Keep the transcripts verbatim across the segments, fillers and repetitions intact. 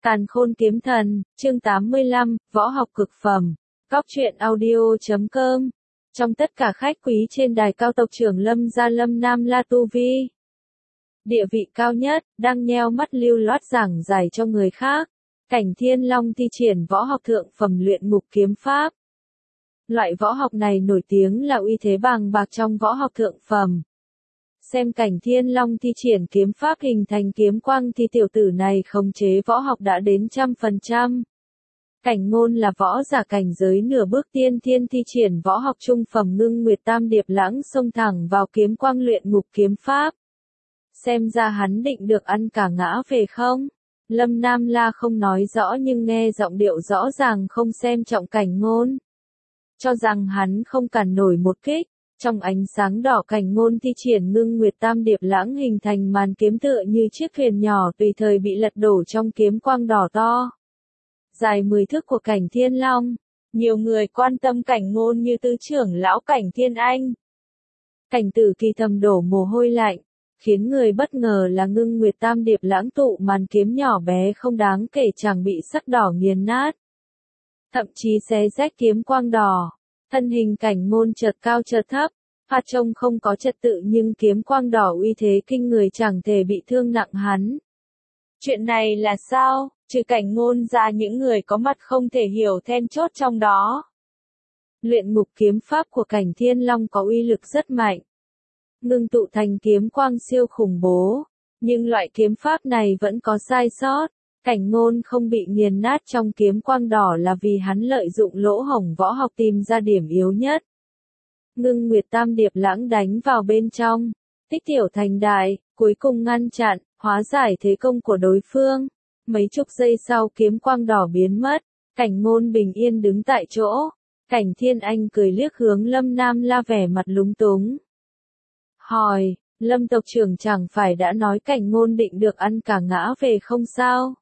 Càn khôn kiếm thần, chương tám mươi lăm, võ học cực phẩm. Góc truyện audio chấm com. Trong tất cả khách quý trên đài cao tộc trưởng Lâm gia Lâm Nam La Tu Vi, địa vị cao nhất, đang nheo mắt lưu loát giảng giải cho người khác. Cảnh Thiên Long thi triển võ học thượng phẩm luyện ngục kiếm pháp. Loại võ học này nổi tiếng là uy thế bàng bạc trong võ học thượng phẩm. Xem Cảnh Thiên Long thi triển kiếm pháp hình thành kiếm quang thì tiểu tử này khống chế võ học đã đến trăm phần trăm. Cảnh Ngôn là võ giả cảnh giới nửa bước tiên thiên thi triển võ học trung phẩm Ngưng Nguyệt Tam Điệp Lãng xông thẳng vào kiếm quang luyện ngục kiếm pháp. Xem ra hắn định được ăn cả ngã về không? Lâm Nam La không nói rõ nhưng nghe giọng điệu rõ ràng không xem trọng Cảnh Ngôn. Cho rằng hắn không cản nổi một kích. Trong ánh sáng đỏ Cảnh Ngôn thi triển Ngưng Nguyệt Tam Điệp Lãng hình thành màn kiếm tựa như chiếc thuyền nhỏ tùy thời bị lật đổ trong kiếm quang đỏ to. Dài mười thước của Cảnh Thiên Long. Nhiều người quan tâm Cảnh Ngôn như tứ trưởng lão Cảnh Thiên Anh. Cảnh Tử Kỳ thầm đổ mồ hôi lạnh. Khiến người bất ngờ là Ngưng Nguyệt Tam Điệp Lãng tụ màn kiếm nhỏ bé không đáng kể chẳng bị sắc đỏ nghiền nát. Thậm chí xé rách kiếm quang đỏ. Thân hình Cảnh Ngôn chợt cao chợt thấp, phát trông không có trật tự nhưng kiếm quang đỏ uy thế kinh người chẳng thể bị thương nặng hắn. Chuyện này là sao? Trừ Cảnh Ngôn ra những người có mặt không thể hiểu then chốt trong đó. Luyện ngục kiếm pháp của Cảnh Thiên Long có uy lực rất mạnh. Ngưng tụ thành kiếm quang siêu khủng bố. Nhưng loại kiếm pháp này vẫn có sai sót. Cảnh Ngôn không bị nghiền nát trong kiếm quang đỏ là vì hắn lợi dụng lỗ hổng võ học tìm ra điểm yếu nhất. Ngưng Nguyệt Tam Điệp Lãng đánh vào bên trong, tích tiểu thành đại, cuối cùng ngăn chặn, hóa giải thế công của đối phương. Mấy chục giây sau kiếm quang đỏ biến mất, Cảnh Ngôn bình yên đứng tại chỗ. Cảnh Thiên Anh cười liếc hướng Lâm Nam La vẻ mặt lúng túng. Hỏi, Lâm tộc trưởng chẳng phải đã nói Cảnh Ngôn định được ăn cả ngã về không sao?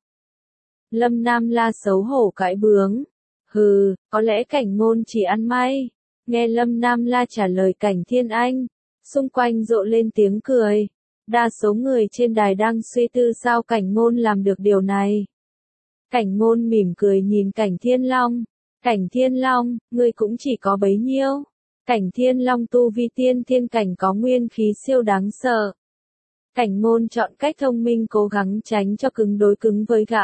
Lâm Nam La xấu hổ cãi bướng. Hừ, có lẽ Cảnh Ngôn chỉ ăn may. Nghe Lâm Nam La trả lời Cảnh Thiên Anh, xung quanh rộ lên tiếng cười. Đa số người trên đài đang suy tư sao Cảnh Ngôn làm được điều này. Cảnh Ngôn mỉm cười nhìn Cảnh Thiên Long. Cảnh Thiên Long, ngươi cũng chỉ có bấy nhiêu. Cảnh Thiên Long tu vi tiên thiên cảnh có nguyên khí siêu đáng sợ. Cảnh Ngôn chọn cách thông minh cố gắng tránh cho cứng đối cứng với gã.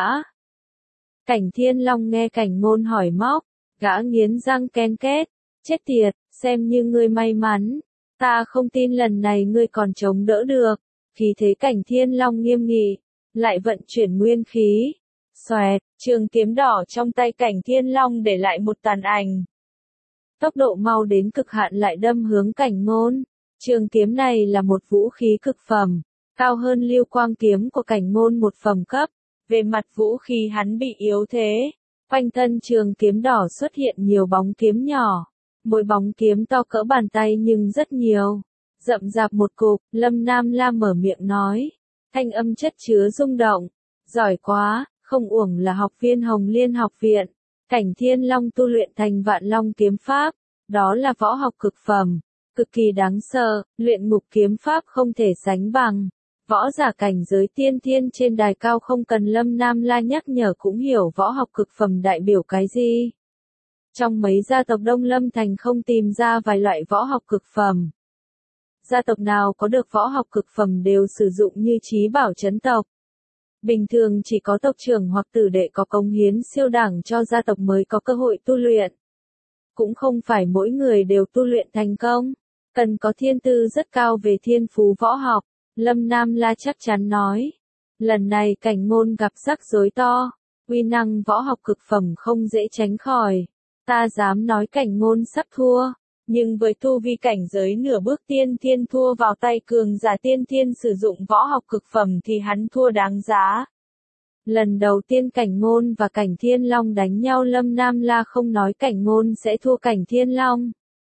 Cảnh Thiên Long nghe Cảnh Ngôn hỏi móc, gã nghiến răng ken két, chết tiệt, xem như ngươi may mắn, ta không tin lần này ngươi còn chống đỡ được. Khí thế Cảnh Thiên Long nghiêm nghị, lại vận chuyển nguyên khí. Xoẹt, trường kiếm đỏ trong tay Cảnh Thiên Long để lại một tàn ảnh. Tốc độ mau đến cực hạn lại đâm hướng Cảnh Ngôn. Trường kiếm này là một vũ khí cực phẩm, cao hơn Lưu Quang kiếm của Cảnh Ngôn một phẩm cấp. Về mặt vũ khí hắn bị yếu thế. Quanh thân trường kiếm đỏ xuất hiện nhiều bóng kiếm nhỏ. Mỗi bóng kiếm to cỡ bàn tay nhưng rất nhiều. Rậm rạp một cục, Lâm Nam La mở miệng nói. Thanh âm chất chứa rung động. Giỏi quá, không uổng là học viên Hồng Liên học viện. Cảnh Thiên Long tu luyện thành Vạn Long kiếm pháp. Đó là võ học cực phẩm. Cực kỳ đáng sợ, luyện ngục kiếm pháp không thể sánh bằng. Võ giả cảnh giới tiên thiên trên đài cao không cần Lâm Nam La nhắc nhở cũng hiểu võ học cực phẩm đại biểu cái gì. Trong mấy gia tộc Đông Lâm Thành không tìm ra vài loại võ học cực phẩm. Gia tộc nào có được võ học cực phẩm đều sử dụng như trí bảo trấn tộc. Bình thường chỉ có tộc trưởng hoặc tử đệ có cống hiến siêu đẳng cho gia tộc mới có cơ hội tu luyện. Cũng không phải mỗi người đều tu luyện thành công, cần có thiên tư rất cao về thiên phú võ học. Lâm Nam La chắc chắn nói. Lần này Cảnh Ngôn gặp rắc rối to. Uy năng võ học cực phẩm không dễ tránh khỏi. Ta dám nói Cảnh Ngôn sắp thua. Nhưng với tu vi cảnh giới nửa bước tiên thiên thua vào tay cường giả tiên thiên sử dụng võ học cực phẩm thì hắn thua đáng giá. Lần đầu tiên Cảnh Ngôn và Cảnh Thiên Long đánh nhau Lâm Nam La không nói Cảnh Ngôn sẽ thua Cảnh Thiên Long.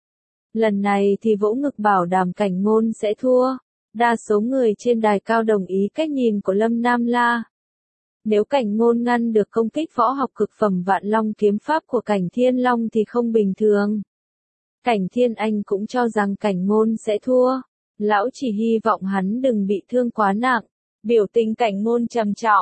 Lần này thì vỗ ngực bảo đảm Cảnh Ngôn sẽ thua. Đa số người trên đài cao đồng ý cách nhìn của Lâm Nam La. Nếu Cảnh Ngôn ngăn được công kích võ học cực phẩm Vạn Long kiếm pháp của Cảnh Thiên Long thì không bình thường. Cảnh Thiên Anh cũng cho rằng Cảnh Ngôn sẽ thua. Lão chỉ hy vọng hắn đừng bị thương quá nặng. Biểu tình Cảnh Ngôn trầm trọng.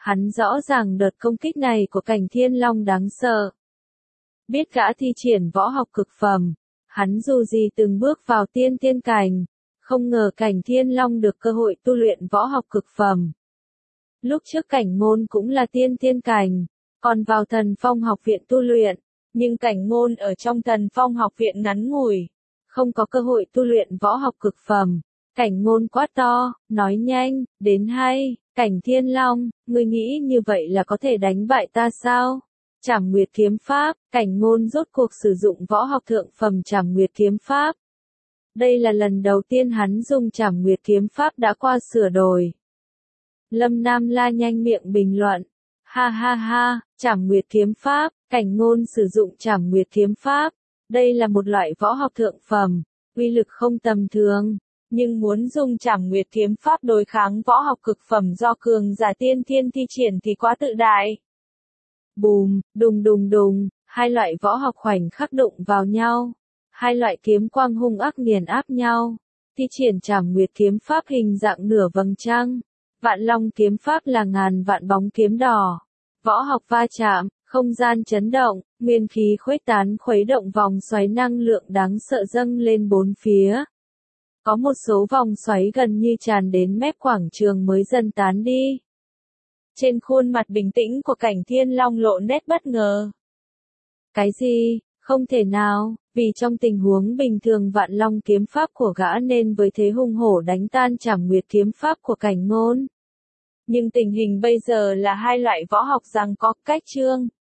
Hắn rõ ràng đợt công kích này của Cảnh Thiên Long đáng sợ. Biết gã thi triển võ học cực phẩm, hắn dù gì từng bước vào tiên tiên cảnh, không ngờ Cảnh Thiên Long được cơ hội tu luyện võ học cực phẩm. Lúc trước Cảnh Ngôn cũng là tiên tiên cảnh, còn vào Thần Phong học viện tu luyện, nhưng Cảnh Ngôn ở trong Thần Phong học viện ngắn ngủi, không có cơ hội tu luyện võ học cực phẩm. Cảnh Ngôn quát to, nói nhanh, đến hay, Cảnh Thiên Long, ngươi nghĩ như vậy là có thể đánh bại ta sao? Trảm Nguyệt kiếm pháp, Cảnh Ngôn rốt cuộc sử dụng võ học thượng phẩm Trảm Nguyệt kiếm pháp. Đây là lần đầu tiên hắn dùng Trảm Nguyệt kiếm pháp đã qua sửa đổi. Lâm Nam La nhanh miệng bình luận, ha ha ha, Trảm Nguyệt kiếm pháp, Cảnh Ngôn sử dụng Trảm Nguyệt kiếm pháp. Đây là một loại võ học thượng phẩm, uy lực không tầm thường. Nhưng muốn dùng Trảm Nguyệt kiếm pháp đối kháng võ học cực phẩm do cường giả tiên thiên thi triển thì quá tự đại. Bùm, đùng đùng đùng, hai loại võ học khoảnh khắc đụng vào nhau. Hai loại kiếm quang hung ác nghiền áp nhau. Thi triển Trảm Nguyệt kiếm pháp hình dạng nửa vầng trăng. Vạn Long kiếm pháp là ngàn vạn bóng kiếm đỏ. Võ học va chạm, không gian chấn động, nguyên khí khuếch tán khuấy động vòng xoáy năng lượng đáng sợ dâng lên bốn phía. Có một số vòng xoáy gần như tràn đến mép quảng trường mới dần tán đi. Trên khuôn mặt bình tĩnh của Cảnh Thiên Long lộ nét bất ngờ. Cái gì? Không thể nào, vì trong tình huống bình thường Vạn Long kiếm pháp của gã nên với thế hung hổ đánh tan Trảm Nguyệt kiếm pháp của Cảnh Ngôn. Nhưng tình hình bây giờ là hai loại võ học giằng co cách chương.